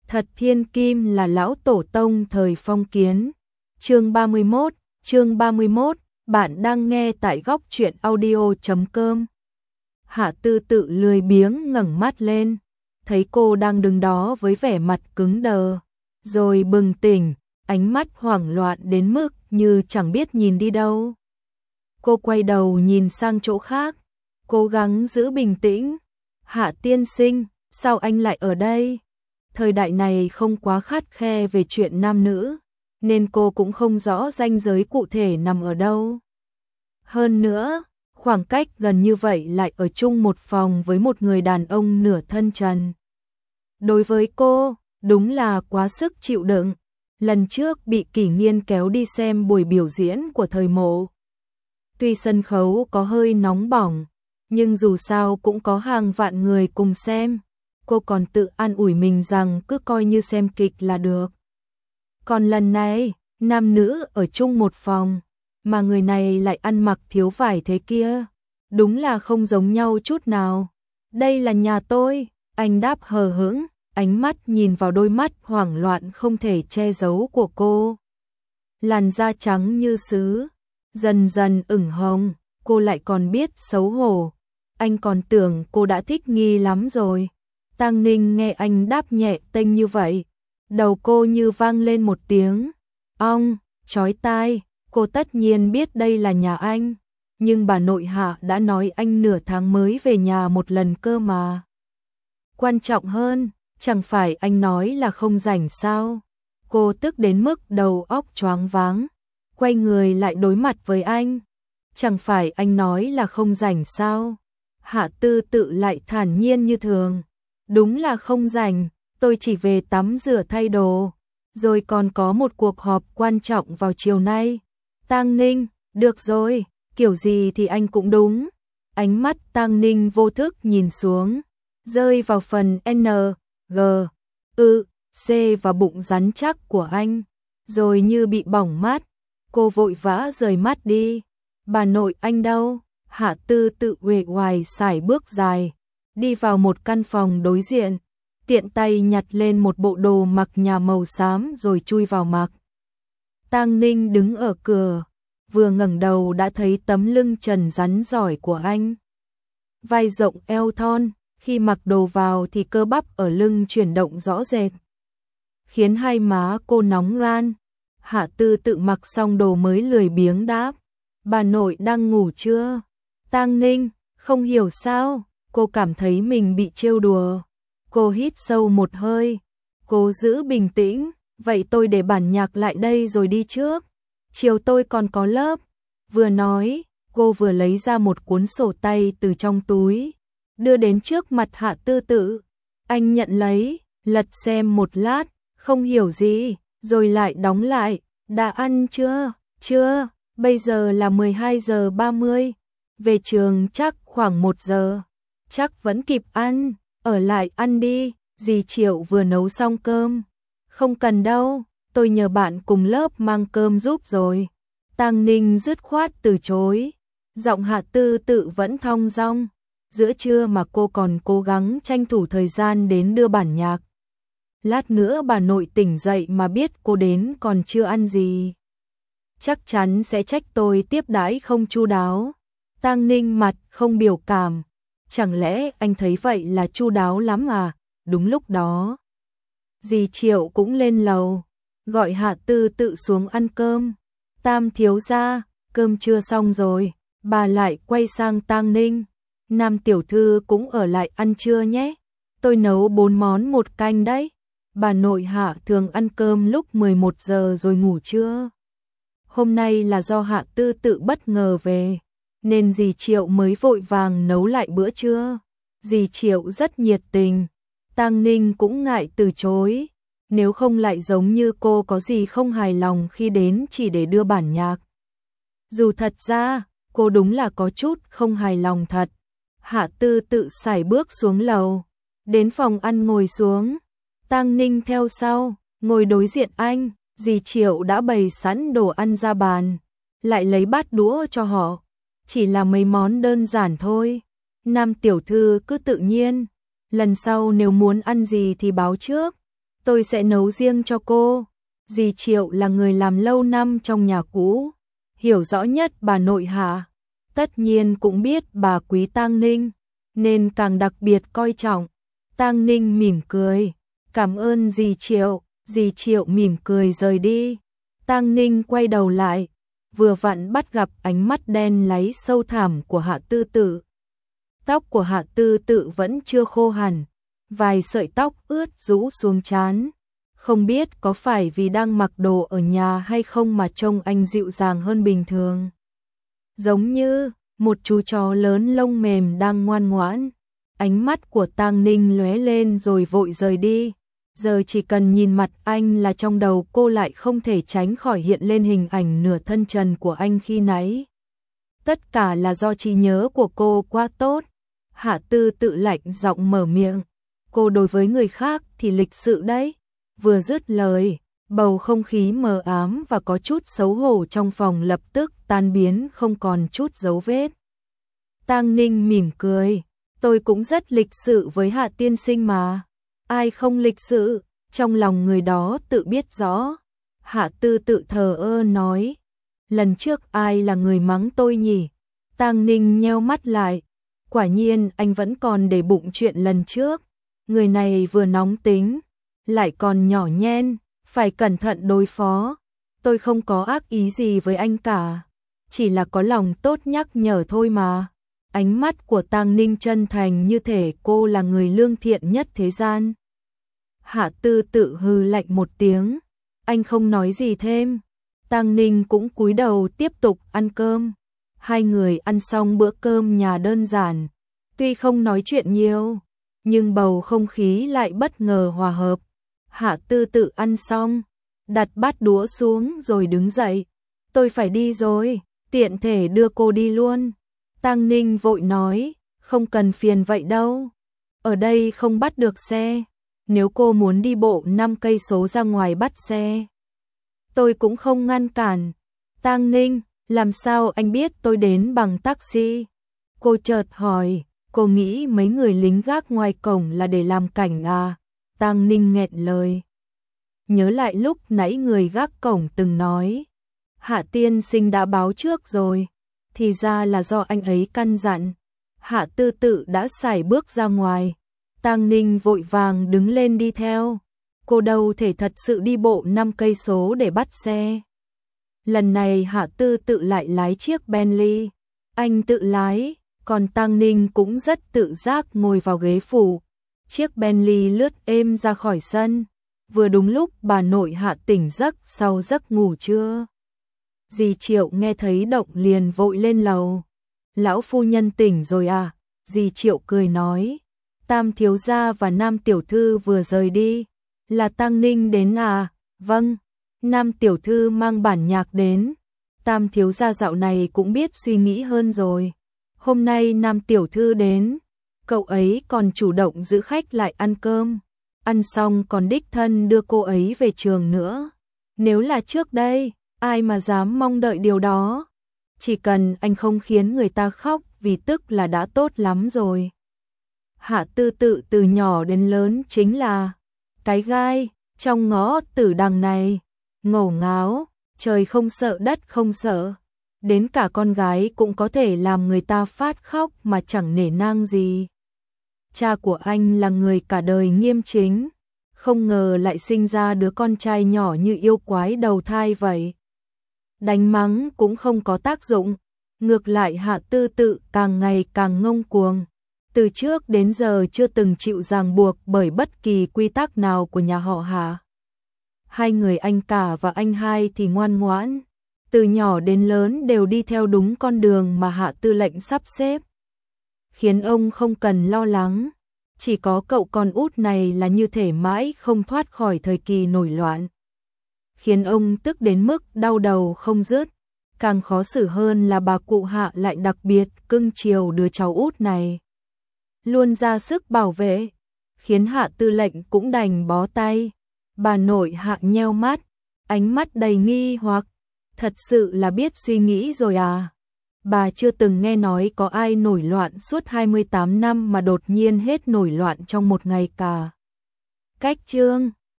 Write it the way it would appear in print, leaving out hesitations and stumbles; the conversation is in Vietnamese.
Thật thiên kim là lão tổ tông thời phong kiến. Chương 31, bạn đang nghe tại góc truyện audio.com. Hạ Tư Tự lười biếng ngẩng mắt lên, thấy cô đang đứng đó với vẻ mặt cứng đờ, rồi bừng tỉnh, ánh mắt hoảng loạn đến mức như chẳng biết nhìn đi đâu. Cô quay đầu nhìn sang chỗ khác, cố gắng giữ bình tĩnh. Hạ tiên sinh, sao anh lại ở đây? Thời đại này không quá khắt khe về chuyện nam nữ, nên cô cũng không rõ ranh giới cụ thể nằm ở đâu. Hơn nữa, khoảng cách gần như vậy lại ở chung một phòng với một người đàn ông nửa thân trần. Đối với cô, đúng là quá sức chịu đựng. Lần trước bị Kỷ Nghiên kéo đi xem buổi biểu diễn của thời mộ. Tuy sân khấu có hơi nóng bỏng, nhưng dù sao cũng có hàng vạn người cùng xem. Cô còn tự an ủi mình rằng cứ coi như xem kịch là được. Còn lần này, nam nữ ở chung một phòng, mà người này lại ăn mặc thiếu vải thế kia. Đúng là không giống nhau chút nào. Đây là nhà tôi, anh đáp hờ hững, ánh mắt nhìn vào đôi mắt hoảng loạn không thể che giấu của cô. Làn da trắng như sứ, dần dần ửng hồng, cô lại còn biết xấu hổ. Anh còn tưởng cô đã thích nghi lắm rồi. Tang Ninh nghe anh đáp nhẹ tênh như vậy, đầu cô như vang lên một tiếng ong chói tai. Cô tất nhiên biết đây là nhà anh, nhưng bà nội Hạ đã nói anh nửa tháng mới về nhà một lần cơ mà. Quan trọng hơn, chẳng phải anh nói là không rảnh sao? Cô tức đến mức đầu óc choáng váng, quay người lại đối mặt với anh. Chẳng phải anh nói là không rảnh sao? Hạ Tư Tự lại thản nhiên như thường. Đúng là không rảnh, tôi chỉ về tắm rửa thay đồ, rồi còn có một cuộc họp quan trọng vào chiều nay. Tang Ninh, được rồi, kiểu gì thì anh cũng đúng. Ánh mắt Tang Ninh vô thức nhìn xuống, rơi vào phần N, G, C và bụng rắn chắc của anh, rồi như bị bỏng mắt. Cô vội vã rời mắt đi. Bà nội anh đâu? Hạ Tư Tự uể oải sải bước dài, đi vào một căn phòng đối diện, tiện tay nhặt lên một bộ đồ mặc nhà màu xám rồi chui vào mặc. Tang Ninh đứng ở cửa, vừa ngẩng đầu đã thấy tấm lưng trần rắn giỏi của anh. Vai rộng eo thon, khi mặc đồ vào thì cơ bắp ở lưng chuyển động rõ rệt, khiến hai má cô nóng ran. Hạ Tư Tự mặc xong đồ mới lười biếng đáp, bà nội đang ngủ chưa? Tang Ninh, không hiểu sao, cô cảm thấy mình bị trêu đùa. Cô hít sâu một hơi, cố giữ bình tĩnh, vậy tôi để bản nhạc lại đây rồi đi trước. Chiều tôi còn có lớp. Vừa nói, cô vừa lấy ra một cuốn sổ tay từ trong túi, đưa đến trước mặt Hạ Tư Tự. Anh nhận lấy, lật xem một lát, không hiểu gì, rồi lại đóng lại. Đã ăn chưa? Chưa, bây giờ là 12 giờ 30. Về trường chắc khoảng 1 giờ. Chắc vẫn kịp ăn, ở lại ăn đi, dì Triệu vừa nấu xong cơm. Không cần đâu, tôi nhờ bạn cùng lớp mang cơm giúp rồi. Tang Ninh dứt khoát từ chối. Giọng Hạ Tư Tự vẫn thong dong. Giữa trưa mà cô còn cố gắng tranh thủ thời gian đến đưa bản nhạc. Lát nữa bà nội tỉnh dậy mà biết cô đến còn chưa ăn gì, chắc chắn sẽ trách tôi tiếp đãi không chu đáo. Tang Ninh mặt không biểu cảm. Chẳng lẽ anh thấy vậy là chu đáo lắm à? Đúng lúc đó, dì Triệu cũng lên lầu, gọi Hạ Tư Tự xuống ăn cơm. Tam thiếu gia, cơm chưa xong rồi. Bà lại quay sang Tang Ninh. Nam tiểu thư cũng ở lại ăn trưa nhé. Tôi nấu 4 món 1 canh đấy. Bà nội Hạ thường ăn cơm lúc 11 giờ rồi ngủ trưa. Hôm nay là do Hạ Tư Tự bất ngờ về, nên dì Triệu mới vội vàng nấu lại bữa trưa. Dì Triệu rất nhiệt tình, Tang Ninh cũng ngại từ chối, nếu không lại giống như cô có gì không hài lòng khi đến chỉ để đưa bản nhạc. Dù thật ra, cô đúng là có chút không hài lòng thật. Hạ Tư Tự sải bước xuống lầu, đến phòng ăn ngồi xuống. Tang Ninh theo sau, ngồi đối diện anh. Dì Triệu đã bày sẵn đồ ăn ra bàn, lại lấy bát đũa cho họ. Chỉ là mấy món đơn giản thôi. Nam tiểu thư cứ tự nhiên, lần sau nếu muốn ăn gì thì báo trước. tôi sẽ nấu riêng cho cô. Dì Triệu là người làm lâu năm trong nhà cũ, hiểu rõ nhất bà nội Hạ, tất nhiên cũng biết bà quý Tang Ninh, nên càng đặc biệt coi trọng. Tang Ninh mỉm cười, cảm ơn dì Triệu. Dì Triệu mỉm cười rời đi. Tang Ninh quay đầu lại, vừa vặn bắt gặp ánh mắt đen láy sâu thẳm của Hạ Tư Tự. Tóc của Hạ Tư Tự vẫn chưa khô hẳn, vài sợi tóc ướt rũ xuống trán. Không biết có phải vì đang mặc đồ ở nhà hay không mà trông anh dịu dàng hơn bình thường. Giống như một chú chó lớn lông mềm đang ngoan ngoãn. Ánh mắt của Tang Ninh lóe lên rồi vội rời đi. Giờ chỉ cần nhìn mặt anh là trong đầu cô lại không thể tránh khỏi hiện lên hình ảnh nửa thân trần của anh khi nãy. Tất cả là do trí nhớ của cô quá tốt. Hạ Tư Tự lạnh giọng mở miệng. Cô đối với người khác thì lịch sự đấy. Vừa dứt lời, bầu không khí mờ ám và có chút xấu hổ trong phòng lập tức tan biến không còn chút dấu vết. Tang Ninh mỉm cười. Tôi cũng rất lịch sự với Hạ tiên sinh mà. Ai không lịch sự, trong lòng người đó tự biết rõ. Hạ Tư Tự thờ ơ nói. Lần trước ai là người mắng tôi nhỉ? Tang Ninh nheo mắt lại. Quả nhiên anh vẫn còn để bụng chuyện lần trước. Người này vừa nóng tính, lại còn nhỏ nhen, phải cẩn thận đối phó. Tôi không có ác ý gì với anh cả, chỉ là có lòng tốt nhắc nhở thôi mà. Ánh mắt của Tang Ninh chân thành như thể cô là người lương thiện nhất thế gian. Hạ Tư Tự hừ lạnh một tiếng, anh không nói gì thêm. Tang Ninh cũng cúi đầu tiếp tục ăn cơm. Hai người ăn xong bữa cơm nhà đơn giản, tuy không nói chuyện nhiều, nhưng bầu không khí lại bất ngờ hòa hợp. Hạ Tư Tự ăn xong, đặt bát đũa xuống rồi đứng dậy. Tôi phải đi rồi, tiện thể đưa cô đi luôn. Tang Ninh vội nói, không cần phiền vậy đâu. Ở đây không bắt được xe, nếu cô muốn đi bộ 5 cây số ra ngoài bắt xe, tôi cũng không ngăn cản. Tang Ninh, làm sao anh biết tôi đến bằng taxi? Cô chợt hỏi, cô nghĩ mấy người lính gác ngoài cổng là để làm cảnh à? Tang Ninh nghẹn lời. Nhớ lại lúc nãy người gác cổng từng nói, Hạ tiên sinh đã báo trước rồi, thì ra là do anh ấy căn dặn. Hạ Tư Tự đã sải bước ra ngoài. Tang Ninh vội vàng đứng lên đi theo. Cô đâu thể thật sự đi bộ 5 cây số để bắt xe. Lần này Hạ Tư Tự lại lái chiếc Bentley. Anh tự lái, còn Tang Ninh cũng rất tự giác ngồi vào ghế phụ. Chiếc Bentley lướt êm ra khỏi sân. Vừa đúng lúc bà nội Hạ tỉnh giấc sau giấc ngủ trưa. Dì Triệu nghe thấy động liền vội lên lầu. Lão phu nhân tỉnh rồi à? Dì Triệu cười nói. Tam thiếu gia và Nam tiểu thư vừa rời đi. Là Tang Ninh đến à? Vâng. Nam tiểu thư mang bản nhạc đến. Tam thiếu gia dạo này cũng biết suy nghĩ hơn rồi. Hôm nay Nam tiểu thư đến, cậu ấy còn chủ động giữ khách lại ăn cơm. Ăn xong còn đích thân đưa cô ấy về trường nữa. Nếu là trước đây, ai mà dám mong đợi điều đó. Chỉ cần anh không khiến người ta khóc vì tức là đã tốt lắm rồi. Hạ Tư Tự từ nhỏ đến lớn chính là cái gai trong ngõ Tử Đằng này. Ngổ ngáo, trời không sợ đất không sợ. Đến cả con gái cũng có thể làm người ta phát khóc mà chẳng nể nang gì. Cha của anh là người cả đời nghiêm chính, không ngờ lại sinh ra đứa con trai nhỏ như yêu quái đầu thai vậy. Đánh mắng cũng không có tác dụng, ngược lại Hạ Tư Tự càng ngày càng ngông cuồng. Từ trước đến giờ chưa từng chịu ràng buộc bởi bất kỳ quy tắc nào của nhà họ Hạ. Hai người anh cả và anh hai thì ngoan ngoãn, từ nhỏ đến lớn đều đi theo đúng con đường mà Hạ tư lệnh sắp xếp, khiến ông không cần lo lắng. Chỉ có cậu con út này là như thể mãi không thoát khỏi thời kỳ nổi loạn, khiến ông tức đến mức đau đầu không dứt. Càng khó xử hơn là bà cụ Hạ lại đặc biệt cưng chiều đứa cháu út này, luôn ra sức bảo vệ, khiến Hạ tư lệnh cũng đành bó tay. Bà nội Hạ nheo mắt, ánh mắt đầy nghi hoặc, thật sự là biết suy nghĩ rồi à? Bà chưa từng nghe nói có ai nổi loạn suốt 28 năm mà đột nhiên hết nổi loạn trong một ngày cả. Cách chương